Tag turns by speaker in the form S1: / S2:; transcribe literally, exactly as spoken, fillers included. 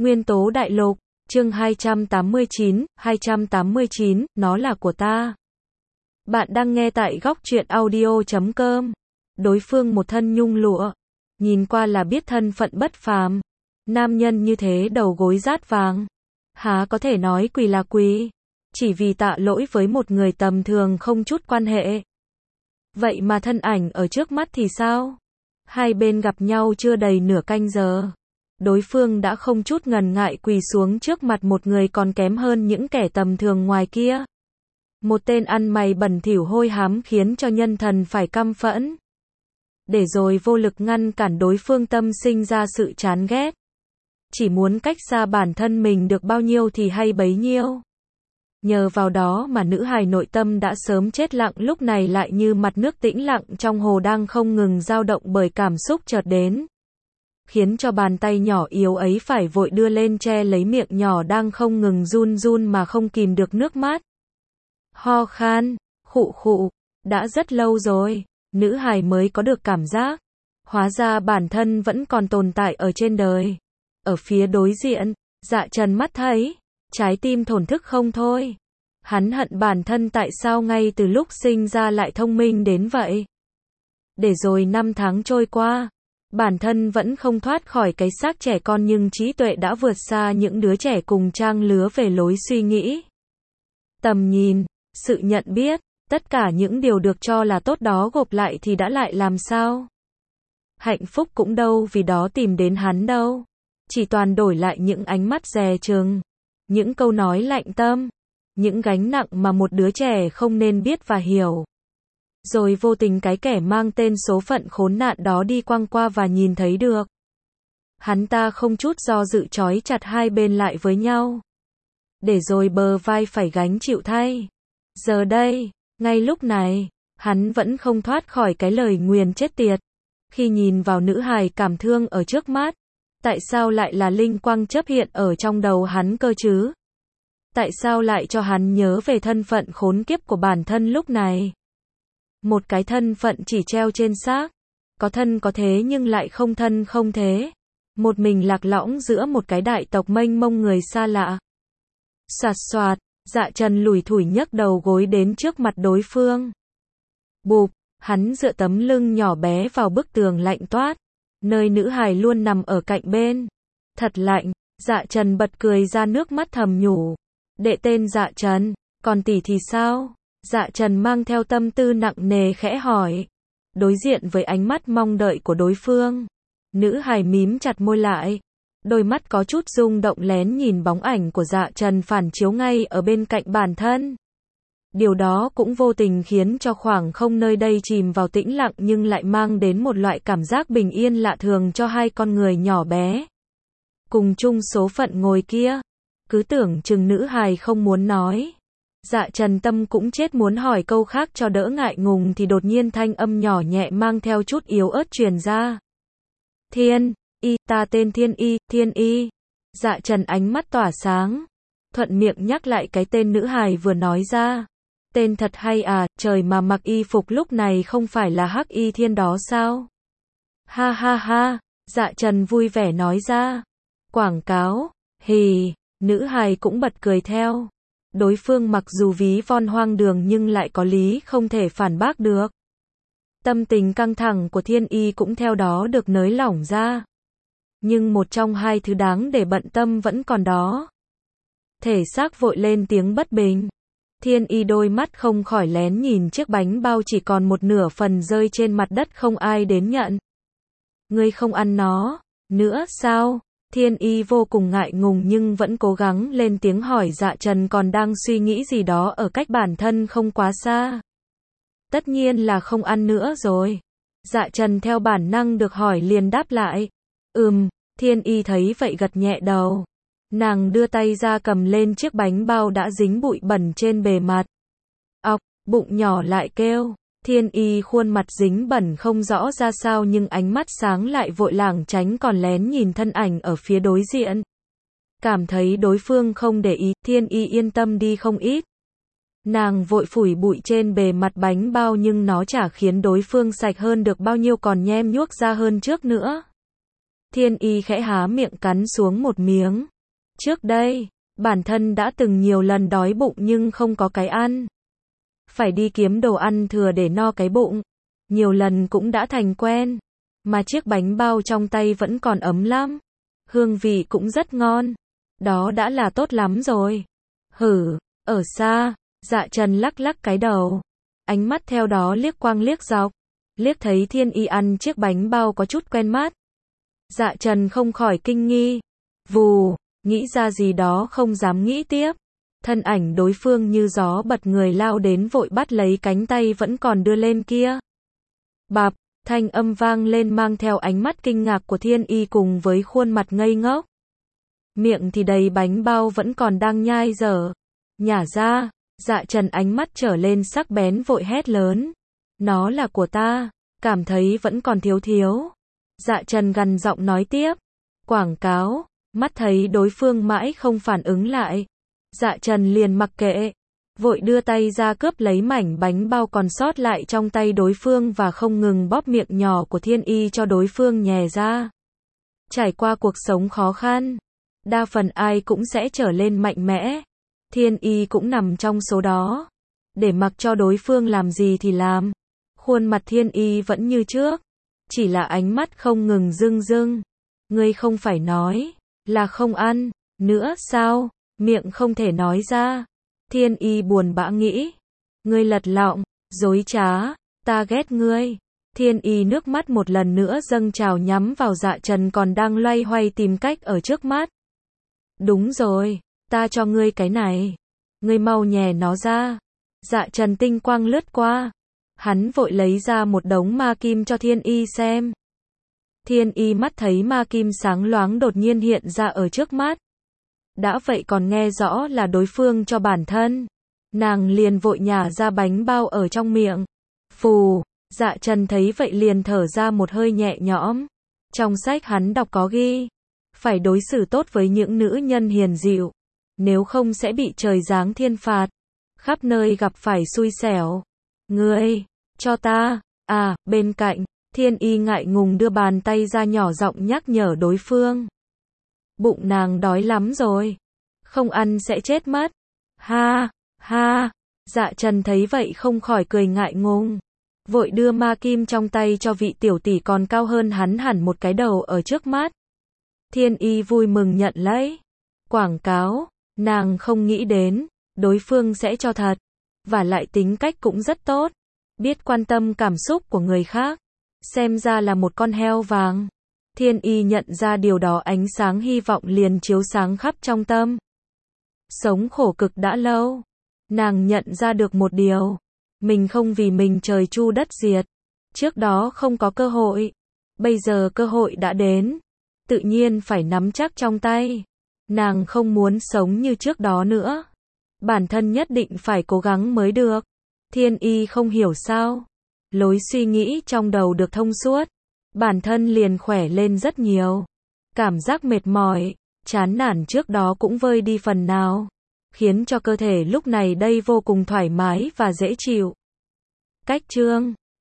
S1: Nguyên tố đại lục, chương hai trăm tám mươi chín, hai trăm tám mươi chín, nó là của ta. Bạn đang nghe tại góc truyện audio chấm com. Đối phương một thân nhung lụa, nhìn qua là biết thân phận bất phàm. Nam nhân như thế đầu gối rát vàng, há có thể nói quỳ là quỳ, chỉ vì tạ lỗi với một người tầm thường không chút quan hệ. Vậy mà thân ảnh ở trước mắt thì sao? Hai bên gặp nhau chưa đầy nửa canh giờ, đối phương đã không chút ngần ngại quỳ xuống trước mặt một người còn kém hơn những kẻ tầm thường ngoài kia. Một tên ăn mày bẩn thỉu hôi hám khiến cho nhân thần phải căm phẫn. Để rồi vô lực ngăn cản đối phương, tâm sinh ra sự chán ghét. Chỉ muốn cách xa bản thân mình được bao nhiêu thì hay bấy nhiêu. Nhờ vào đó mà nữ hài nội tâm đã sớm chết lặng lúc này lại như mặt nước tĩnh lặng trong hồ đang không ngừng dao động bởi cảm xúc chợt đến. Khiến cho bàn tay nhỏ yếu ấy phải vội đưa lên che lấy miệng nhỏ đang không ngừng run run mà không kìm được nước mắt. Ho khan, khụ khụ, đã rất lâu rồi, nữ hài mới có được cảm giác. Hóa ra bản thân vẫn còn tồn tại ở trên đời. Ở phía đối diện, Dạ Trần mắt thấy, trái tim thổn thức không thôi. Hắn hận bản thân tại sao ngay từ lúc sinh ra lại thông minh đến vậy. Để rồi năm tháng trôi qua, bản thân vẫn không thoát khỏi cái xác trẻ con nhưng trí tuệ đã vượt xa những đứa trẻ cùng trang lứa về lối suy nghĩ, tầm nhìn, sự nhận biết, tất cả những điều được cho là tốt đó gộp lại thì đã lại làm sao? Hạnh phúc cũng đâu vì đó tìm đến hắn đâu. Chỉ toàn đổi lại những ánh mắt dè chừng, những câu nói lạnh tâm, những gánh nặng mà một đứa trẻ không nên biết và hiểu. Rồi vô tình cái kẻ mang tên số phận khốn nạn đó đi quăng qua và nhìn thấy được. Hắn ta không chút do dự trói chặt hai bên lại với nhau. Để rồi bờ vai phải gánh chịu thay. Giờ đây, ngay lúc này, hắn vẫn không thoát khỏi cái lời nguyền chết tiệt. Khi nhìn vào nữ hài cảm thương ở trước mắt, tại sao lại là linh quang chớp hiện ở trong đầu hắn cơ chứ? Tại sao lại cho hắn nhớ về thân phận khốn kiếp của bản thân lúc này? Một cái thân phận chỉ treo trên xác, có thân có thế nhưng lại không thân không thế. Một mình lạc lõng giữa một cái đại tộc mênh mông người xa lạ. Soạt soạt, Dạ Trần lủi thủi nhấc đầu gối đến trước mặt đối phương. Bụp, hắn dựa tấm lưng nhỏ bé vào bức tường lạnh toát, nơi nữ hài luôn nằm ở cạnh bên. Thật lạnh, Dạ Trần bật cười ra nước mắt thầm nhủ. Đệ tên Dạ Trần, còn tỷ thì sao? Dạ Trần mang theo tâm tư nặng nề khẽ hỏi. Đối diện với ánh mắt mong đợi của đối phương, nữ hài mím chặt môi lại. Đôi mắt có chút rung động lén nhìn bóng ảnh của Dạ Trần phản chiếu ngay ở bên cạnh bản thân. Điều đó cũng vô tình khiến cho khoảng không nơi đây chìm vào tĩnh lặng nhưng lại mang đến một loại cảm giác bình yên lạ thường cho hai con người nhỏ bé. Cùng chung số phận ngồi kia. Cứ tưởng chừng nữ hài không muốn nói. Dạ Trần tâm cũng chết muốn hỏi câu khác cho đỡ ngại ngùng thì đột nhiên thanh âm nhỏ nhẹ mang theo chút yếu ớt truyền ra. Thiên, y, ta tên Thiên Y, Thiên Y. Dạ Trần ánh mắt tỏa sáng. Thuận miệng nhắc lại cái tên nữ hài vừa nói ra. Tên thật hay à, trời mà mặc y phục lúc này không phải là Hắc Y Thiên đó sao? Ha ha ha, Dạ Trần vui vẻ nói ra. Quảng cáo, hì, nữ hài cũng bật cười theo. Đối phương mặc dù ví von hoang đường nhưng lại có lý không thể phản bác được. Tâm tình căng thẳng của Thiên Y cũng theo đó được nới lỏng ra. Nhưng một trong hai thứ đáng để bận tâm vẫn còn đó. Thể xác vội lên tiếng bất bình. Thiên Y đôi mắt không khỏi lén nhìn chiếc bánh bao chỉ còn một nửa phần rơi trên mặt đất không ai đến nhận. Ngươi không ăn nó nữa sao? Thiên Y vô cùng ngại ngùng nhưng vẫn cố gắng lên tiếng hỏi Dạ Trần còn đang suy nghĩ gì đó ở cách bản thân không quá xa. Tất nhiên là không ăn nữa rồi. Dạ Trần theo bản năng được hỏi liền đáp lại. Ừm, Thiên Y thấy vậy gật nhẹ đầu. Nàng đưa tay ra cầm lên chiếc bánh bao đã dính bụi bẩn trên bề mặt. Ọc, bụng nhỏ lại kêu. Thiên Y khuôn mặt dính bẩn không rõ ra sao nhưng ánh mắt sáng lại vội lảng tránh còn lén nhìn thân ảnh ở phía đối diện. Cảm thấy đối phương không để ý, Thiên Y yên tâm đi không ít. Nàng vội phủi bụi trên bề mặt bánh bao nhưng nó chả khiến đối phương sạch hơn được bao nhiêu còn nhem nhuốc ra hơn trước nữa. Thiên Y khẽ há miệng cắn xuống một miếng. Trước đây, bản thân đã từng nhiều lần đói bụng nhưng không có cái ăn. Phải đi kiếm đồ ăn thừa để no cái bụng. Nhiều lần cũng đã thành quen. Mà chiếc bánh bao trong tay vẫn còn ấm lắm. Hương vị cũng rất ngon. Đó đã là tốt lắm rồi. Hử, ở xa, Dạ Trần lắc lắc cái đầu. Ánh mắt theo đó liếc quang liếc dọc. Liếc thấy Thiên Y ăn chiếc bánh bao có chút quen mắt. Dạ Trần không khỏi kinh nghi. Vù, nghĩ ra gì đó không dám nghĩ tiếp. Thân ảnh đối phương như gió bật người lao đến vội bắt lấy cánh tay vẫn còn đưa lên kia. Bạp, thanh âm vang lên mang theo ánh mắt kinh ngạc của Thiên Y cùng với khuôn mặt ngây ngốc. Miệng thì đầy bánh bao vẫn còn đang nhai dở. Nhả ra, Dạ Trần ánh mắt trở lên sắc bén vội hét lớn. Nó là của ta, cảm thấy vẫn còn thiếu thiếu. Dạ Trần gằn giọng nói tiếp. Quảng cáo, mắt thấy đối phương mãi không phản ứng lại. Dạ Trần liền mặc kệ. Vội đưa tay ra cướp lấy mảnh bánh bao còn sót lại trong tay đối phương và không ngừng bóp miệng nhỏ của Thiên Y cho đối phương nhè ra. Trải qua cuộc sống khó khăn, đa phần ai cũng sẽ trở lên mạnh mẽ. Thiên Y cũng nằm trong số đó. Để mặc cho đối phương làm gì thì làm. Khuôn mặt Thiên Y vẫn như trước. Chỉ là ánh mắt không ngừng rưng rưng. Ngươi không phải nói là không ăn nữa sao? Miệng không thể nói ra. Thiên Y buồn bã nghĩ. Ngươi lật lọng, dối trá, ta ghét ngươi. Thiên Y nước mắt một lần nữa dâng trào nhắm vào Dạ Trần còn đang loay hoay tìm cách ở trước mắt. Đúng rồi, ta cho ngươi cái này. Ngươi mau nhè nó ra. Dạ Trần tinh quang lướt qua. Hắn vội lấy ra một đống ma kim cho Thiên Y xem. Thiên Y mắt thấy ma kim sáng loáng đột nhiên hiện ra ở trước mắt. Đã vậy còn nghe rõ là đối phương cho bản thân. Nàng liền vội nhả ra bánh bao ở trong miệng. Phù, Dạ Trần thấy vậy liền thở ra một hơi nhẹ nhõm. Trong sách hắn đọc có ghi. Phải đối xử tốt với những nữ nhân hiền dịu. Nếu không sẽ bị trời giáng thiên phạt. Khắp nơi gặp phải xui xẻo. Ngươi, cho ta, à, bên cạnh, Thiên Y ngại ngùng đưa bàn tay ra nhỏ giọng nhắc nhở đối phương. Bụng nàng đói lắm rồi. Không ăn sẽ chết mất. Ha, ha, Dạ Trần thấy vậy không khỏi cười ngại ngùng. Vội đưa ma kim trong tay cho vị tiểu tỷ còn cao hơn hắn hẳn một cái đầu ở trước mắt. Thiên Y vui mừng nhận lấy. Quảng cáo, nàng không nghĩ đến, đối phương sẽ cho thật. Và lại tính cách cũng rất tốt. Biết quan tâm cảm xúc của người khác. Xem ra là một con heo vàng. Thiên Y nhận ra điều đó ánh sáng hy vọng liền chiếu sáng khắp trong tâm. Sống khổ cực đã lâu. Nàng nhận ra được một điều. Mình không vì mình trời chu đất diệt. Trước đó không có cơ hội. Bây giờ cơ hội đã đến. Tự nhiên phải nắm chắc trong tay. Nàng không muốn sống như trước đó nữa. Bản thân nhất định phải cố gắng mới được. Thiên Y không hiểu sao. Lối suy nghĩ trong đầu được thông suốt. Bản thân liền khỏe lên rất nhiều. Cảm giác mệt mỏi, chán nản trước đó cũng vơi đi phần nào. Khiến cho cơ thể lúc này đây vô cùng thoải mái và dễ chịu. Cách chương